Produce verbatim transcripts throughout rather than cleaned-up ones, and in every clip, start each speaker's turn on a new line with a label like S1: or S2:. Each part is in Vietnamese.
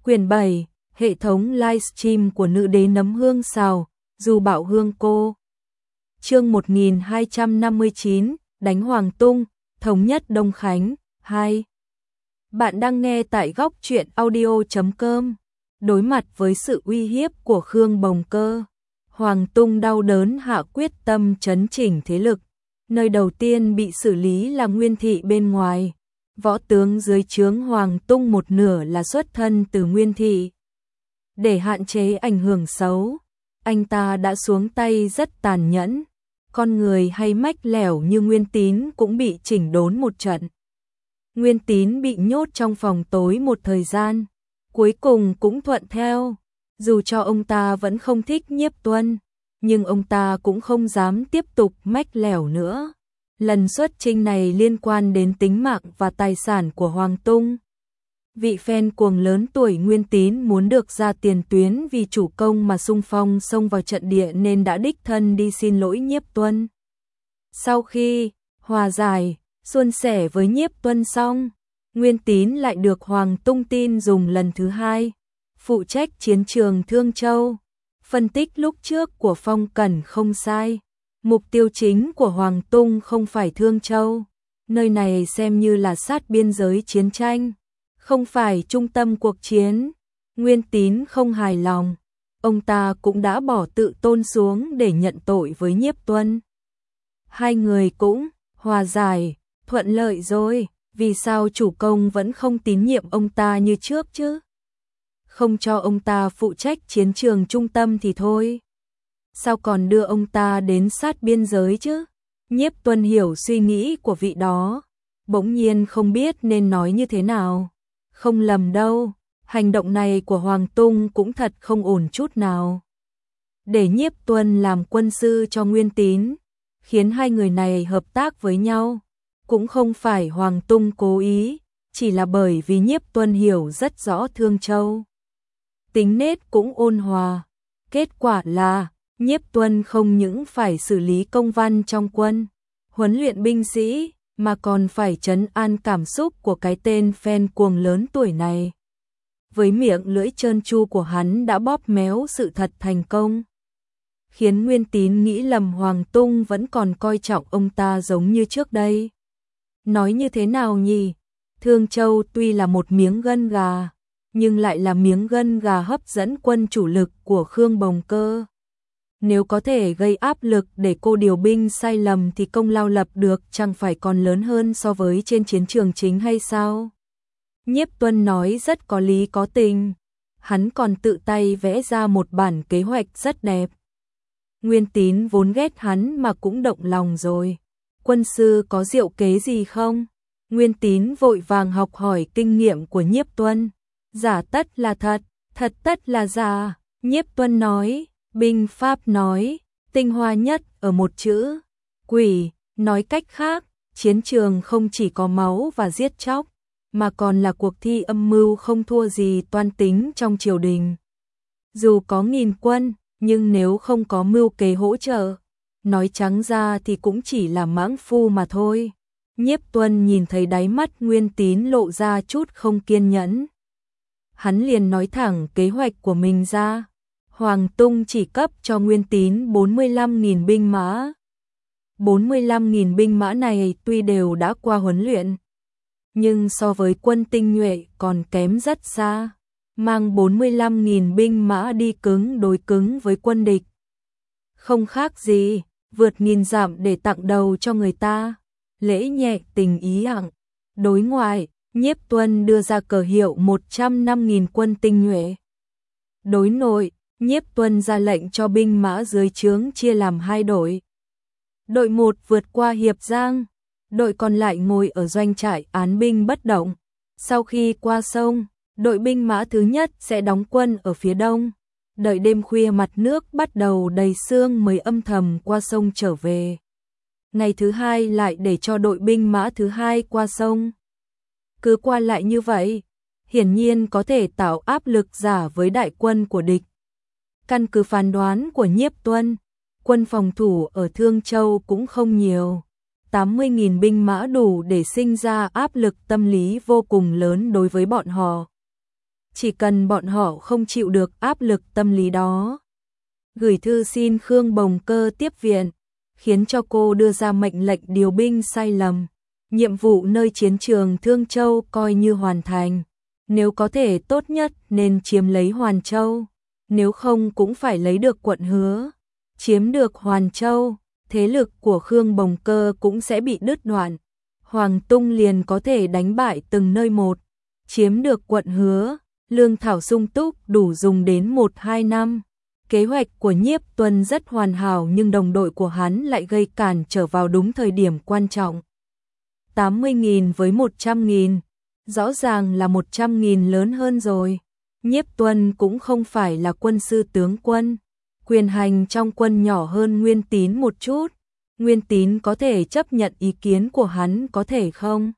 S1: Quyển bảy, hệ thống livestream của nữ đế nấm hương xào, Du Bảo Hương cô. Chương một nghìn hai trăm năm mươi chín, đánh Hoàng Tung, thống nhất Đông Khánh, hai. Bạn đang nghe tại góc truyện audio chấm com. Đối mặt với sự uy hiếp của Khương Bồng Cơ, Hoàng Tung đau đớn hạ quyết tâm trấn chỉnh thế lực. Nơi đầu tiên bị xử lý là Nguyên Thị bên ngoài. Võ tướng dưới trướng Hoàng Tung một nửa là xuất thân từ Nguyên Thị. Để hạn chế ảnh hưởng xấu, anh ta đã xuống tay rất tàn nhẫn. Con người hay mách lẻo như Nguyên Tín cũng bị chỉnh đốn một trận. Nguyên Tín bị nhốt trong phòng tối một thời gian, cuối cùng cũng thuận theo. Dù cho ông ta vẫn không thích Nhiếp Tuân, nhưng ông ta cũng không dám tiếp tục mách lẻo nữa. Lần xuất chinh này liên quan đến tính mạng và tài sản của Hoàng Tung. Vị fan cuồng lớn tuổi Nguyên Tín muốn được ra tiền tuyến vì chủ công mà xung phong xông vào trận địa nên đã đích thân đi xin lỗi Nhiếp Tuân. Sau khi hòa giải, suôn sẻ với Nhiếp Tuân xong, Nguyên Tín lại được Hoàng Tung tin dùng lần thứ hai, phụ trách chiến trường Thương Châu. Phân tích lúc trước của Phong Cẩn không sai. Mục tiêu chính của Hoàng Tung không phải Thương Châu, nơi này xem như là sát biên giới chiến tranh, không phải trung tâm cuộc chiến. Nguyên Tín không hài lòng, ông ta cũng đã bỏ tự tôn xuống để nhận tội với Nhiếp Tuân. Hai người cũng hòa giải, thuận lợi rồi, vì sao chủ công vẫn không tín nhiệm ông ta như trước chứ? Không cho ông ta phụ trách chiến trường trung tâm thì thôi, sao còn đưa ông ta đến sát biên giới chứ? Nhiếp Tuân hiểu suy nghĩ của vị đó, bỗng nhiên không biết nên nói như thế nào. Không lầm đâu, hành động này của Hoàng Tung cũng thật không ổn chút nào. Để Nhiếp Tuân làm quân sư cho Nguyên Tín, khiến hai người này hợp tác với nhau, cũng không phải Hoàng Tung cố ý, chỉ là bởi vì Nhiếp Tuân hiểu rất rõ Thương Châu. Tính nết cũng ôn hòa, kết quả là Nhiếp Tuân không những phải xử lý công văn trong quân, huấn luyện binh sĩ, mà còn phải trấn an cảm xúc của cái tên fan cuồng lớn tuổi này. Với miệng lưỡi trơn tru của hắn đã bóp méo sự thật thành công, khiến Nguyên Tín nghĩ lầm Hoàng Tung vẫn còn coi trọng ông ta giống như trước đây. Nói như thế nào nhỉ? Thương Châu tuy là một miếng gân gà, nhưng lại là miếng gân gà hấp dẫn quân chủ lực của Khương Bồng Cơ. Nếu có thể gây áp lực để cô điều binh sai lầm thì công lao lập được chẳng phải còn lớn hơn so với trên chiến trường chính hay sao? Nhiếp Tuân nói rất có lý có tình, hắn còn tự tay vẽ ra một bản kế hoạch rất đẹp. Nguyên Tín vốn ghét hắn mà cũng động lòng rồi. Quân sư có diệu kế gì không? Nguyên Tín vội vàng học hỏi kinh nghiệm của Nhiếp Tuân. Giả tất là thật, thật tất là giả. Nhiếp Tuân nói, binh pháp nói, tinh hoa nhất ở một chữ, quỷ. Nói cách khác, chiến trường không chỉ có máu và giết chóc, mà còn là cuộc thi âm mưu không thua gì toan tính trong triều đình. Dù có nghìn quân, nhưng nếu không có mưu kế hỗ trợ, nói trắng ra thì cũng chỉ là mãng phu mà thôi. Nhiếp Tuân nhìn thấy đáy mắt Nguyên Tín lộ ra chút không kiên nhẫn, hắn liền nói thẳng kế hoạch của mình ra. Hoàng Tung chỉ cấp cho Nguyên Tín bốn mươi lăm nghìn binh mã. bốn mươi lăm nghìn binh mã này tuy đều đã qua huấn luyện, nhưng so với quân tinh nhuệ còn kém rất xa. Mang bốn mươi lăm nghìn binh mã đi cứng đối cứng với quân địch, không khác gì vượt nghìn dặm để tặng đầu cho người ta. Lễ nhẹ tình ý hạng. Đối ngoại, Nhiếp Tuân đưa ra cờ hiệu một trăm năm nghìn quân tinh nhuệ. Đối nội, Nhiếp Tuân ra lệnh cho binh mã dưới trướng chia làm hai đội. Đội một vượt qua Hiệp Giang, đội còn lại ngồi ở doanh trại án binh bất động. Sau khi qua sông, đội binh mã thứ nhất sẽ đóng quân ở phía đông, đợi đêm khuya mặt nước bắt đầu đầy sương mới âm thầm qua sông trở về. Ngày thứ hai lại để cho đội binh mã thứ hai qua sông. Cứ qua lại như vậy, hiển nhiên có thể tạo áp lực giả với đại quân của địch. Căn cứ phán đoán của Nhiếp Tuân, quân phòng thủ ở Thương Châu cũng không nhiều. tám mươi nghìn binh mã đủ để sinh ra áp lực tâm lý vô cùng lớn đối với bọn họ. chỉ cần bọn họ không chịu được áp lực tâm lý đó. Gửi thư xin Khương Bồng Cơ tiếp viện, khiến cho cô đưa ra mệnh lệnh điều binh sai lầm. Nhiệm vụ nơi chiến trường Thương Châu coi như hoàn thành. Nếu có thể tốt nhất nên chiếm lấy Hoàn Châu, nếu không cũng phải lấy được quận Hứa. Chiếm được Hoàn Châu, thế lực của Khương Bồng Cơ cũng sẽ bị đứt đoạn. Hoàng Tung liền có thể đánh bại từng nơi một. Chiếm được quận Hứa, lương thảo sung túc đủ dùng đến một hai năm. Kế hoạch của Nhiếp Tuân rất hoàn hảo nhưng đồng đội của hắn lại gây cản trở vào đúng thời điểm quan trọng. tám mươi nghìn với một trăm nghìn, rõ ràng là một trăm nghìn lớn hơn rồi. Nhiếp Tuân cũng không phải là quân sư tướng quân, quyền hành trong quân nhỏ hơn Nguyên Tín một chút. Nguyên Tín có thể chấp nhận ý kiến của hắn có thể không?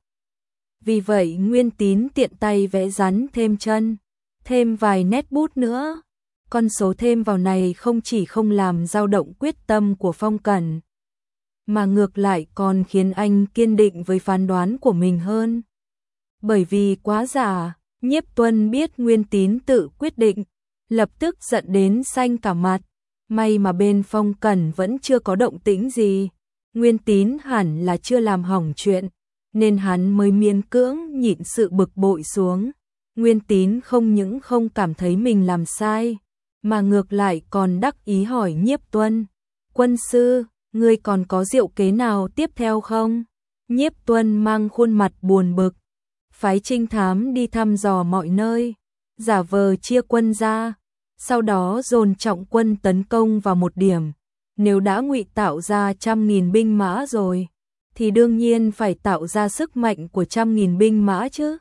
S1: Vì vậy Nguyên Tín tiện tay vẽ rắn thêm chân, thêm vài nét bút nữa. Con số thêm vào này không chỉ không làm dao động quyết tâm của Phong Cẩn, mà ngược lại còn khiến anh kiên định với phán đoán của mình hơn. Bởi vì quá giả, Nhiếp Tuân biết Nguyên Tín tự quyết định, lập tức giận đến xanh cả mặt. May mà bên Phong Cẩn vẫn chưa có động tĩnh gì. Nguyên Tín hẳn là chưa làm hỏng chuyện, nên hắn mới miễn cưỡng nhịn sự bực bội xuống. Nguyên Tín không những không cảm thấy mình làm sai, mà ngược lại còn đắc ý hỏi Nhiếp Tuân: "Quân sư, ngươi còn có diệu kế nào tiếp theo không?" Nhiếp Tuân mang khuôn mặt buồn bực, phái trinh thám đi thăm dò mọi nơi, giả vờ chia quân ra, sau đó dồn trọng quân tấn công vào một điểm. Nếu đã ngụy tạo ra trăm nghìn binh mã rồi, thì đương nhiên phải tạo ra sức mạnh của trăm nghìn binh mã chứ.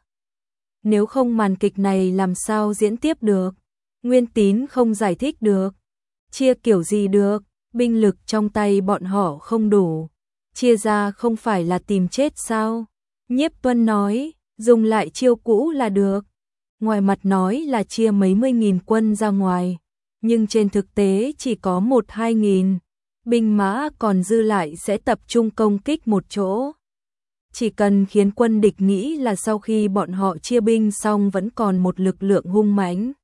S1: Nếu không màn kịch này làm sao diễn tiếp được? Nguyên Tín không giải thích được. Chia kiểu gì được, binh lực trong tay bọn họ không đủ. Chia ra không phải là tìm chết sao? Nhiếp Tuân nói, dùng lại chiêu cũ là được. Ngoài mặt nói là chia mấy mươi nghìn quân ra ngoài, nhưng trên thực tế chỉ có một hai nghìn. Binh mã còn dư lại sẽ tập trung công kích một chỗ. Chỉ cần khiến quân địch nghĩ là sau khi bọn họ chia binh xong vẫn còn một lực lượng hung mãnh.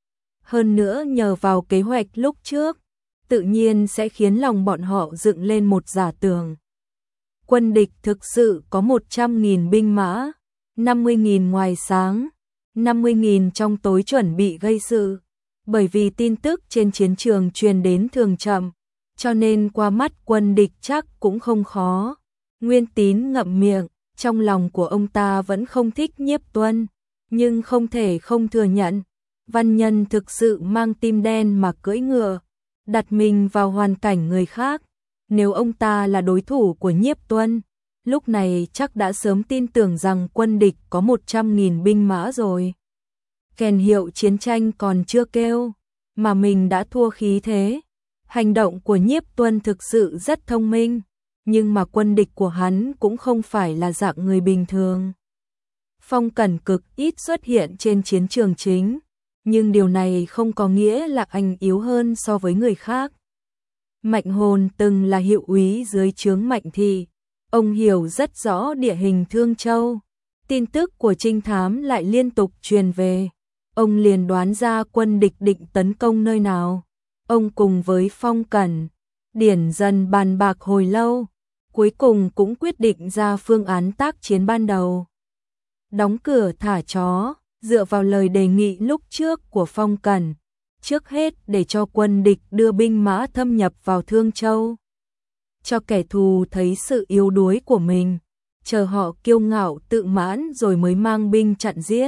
S1: Hơn nữa nhờ vào kế hoạch lúc trước, tự nhiên sẽ khiến lòng bọn họ dựng lên một giả tưởng. Quân địch thực sự có một trăm nghìn binh mã, năm mươi nghìn ngoài sáng, năm mươi nghìn trong tối chuẩn bị gây sự. Bởi vì tin tức trên chiến trường truyền đến thường chậm, cho nên qua mắt quân địch chắc cũng không khó. Nguyên Tín ngậm miệng, trong lòng của ông ta vẫn không thích Nhiếp Tuân, nhưng không thể không thừa nhận. Văn nhân thực sự mang tim đen mà cưỡi ngựa, đặt mình vào hoàn cảnh người khác. Nếu ông ta là đối thủ của Nhiếp Tuân, lúc này chắc đã sớm tin tưởng rằng quân địch có một trăm nghìn binh mã rồi. Kèn hiệu chiến tranh còn chưa kêu, mà mình đã thua khí thế. Hành động của Nhiếp Tuân thực sự rất thông minh, nhưng mà quân địch của hắn cũng không phải là dạng người bình thường. Phong Cẩn cực ít xuất hiện trên chiến trường chính, nhưng điều này không có nghĩa là anh yếu hơn so với người khác. Mạnh Hồn từng là hiệu úy dưới trướng Mạnh Thị, ông hiểu rất rõ địa hình Thương Châu. Tin tức của trinh thám lại liên tục truyền về, ông liền đoán ra quân địch định tấn công nơi nào. Ông cùng với Phong Cẩn, Điển Dần bàn bạc hồi lâu, cuối cùng cũng quyết định ra phương án tác chiến ban đầu. Đóng cửa thả chó, dựa vào lời đề nghị lúc trước của Phong Cẩn, trước hết để cho quân địch đưa binh mã thâm nhập vào Thương Châu. Cho kẻ thù thấy sự yếu đuối của mình, chờ họ kiêu ngạo tự mãn rồi mới mang binh chặn giết.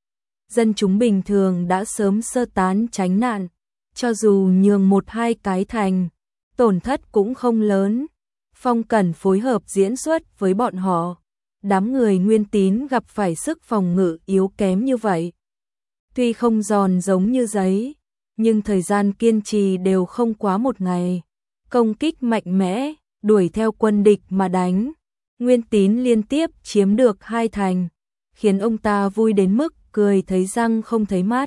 S1: Dân chúng bình thường đã sớm sơ tán tránh nạn, cho dù nhường một hai cái thành, tổn thất cũng không lớn. Phong Cẩn phối hợp diễn xuất với bọn họ, đám người Nguyên Tín gặp phải sức phòng ngự yếu kém như vậy. Tuy không giòn giống như giấy, nhưng thời gian kiên trì đều không quá một ngày. Công kích mạnh mẽ, đuổi theo quân địch mà đánh. Nguyên Tín liên tiếp chiếm được hai thành, khiến ông ta vui đến mức cười thấy răng không thấy mắt.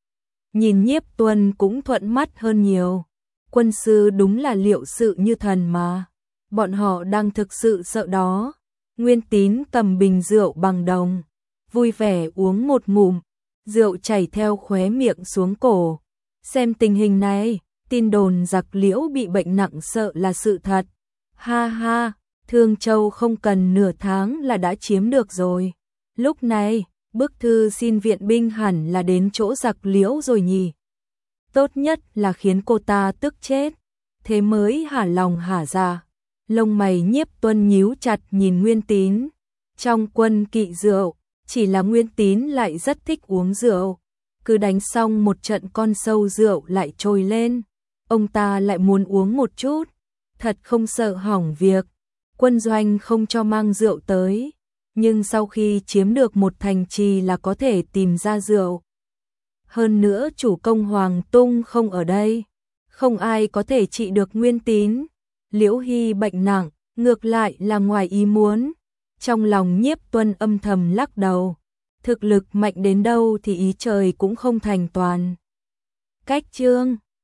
S1: Nhìn Nhiếp Tuân cũng thuận mắt hơn nhiều. Quân sư đúng là liệu sự như thần mà. Bọn họ đang thực sự sợ đó. Nguyên Tín cầm bình rượu bằng đồng, vui vẻ uống một ngụm, rượu chảy theo khóe miệng xuống cổ. Xem tình hình này, tin đồn giặc Liễu bị bệnh nặng sợ là sự thật. Ha ha, Thương Châu không cần nửa tháng là đã chiếm được rồi. Lúc này, bức thư xin viện binh hẳn là đến chỗ giặc Liễu rồi nhỉ. Tốt nhất là khiến cô ta tức chết, thế mới hả lòng hả dạ. Lông mày Nhiếp Tuân nhíu chặt nhìn Nguyên Tín. Trong quân kỵ rượu, chỉ là Nguyên Tín lại rất thích uống rượu. Cứ đánh xong một trận con sâu rượu lại trôi lên. Ông ta lại muốn uống một chút. Thật không sợ hỏng việc. Quân doanh không cho mang rượu tới. Nhưng sau khi chiếm được một thành trì là có thể tìm ra rượu. Hơn nữa chủ công Hoàng Tung không ở đây. Không ai có thể trị được Nguyên Tín. Liễu Hy bệnh nặng, ngược lại là ngoài ý muốn. Trong lòng Nhiếp Tuân âm thầm lắc đầu. Thực lực mạnh đến đâu thì ý trời cũng không thành toàn. Cách chương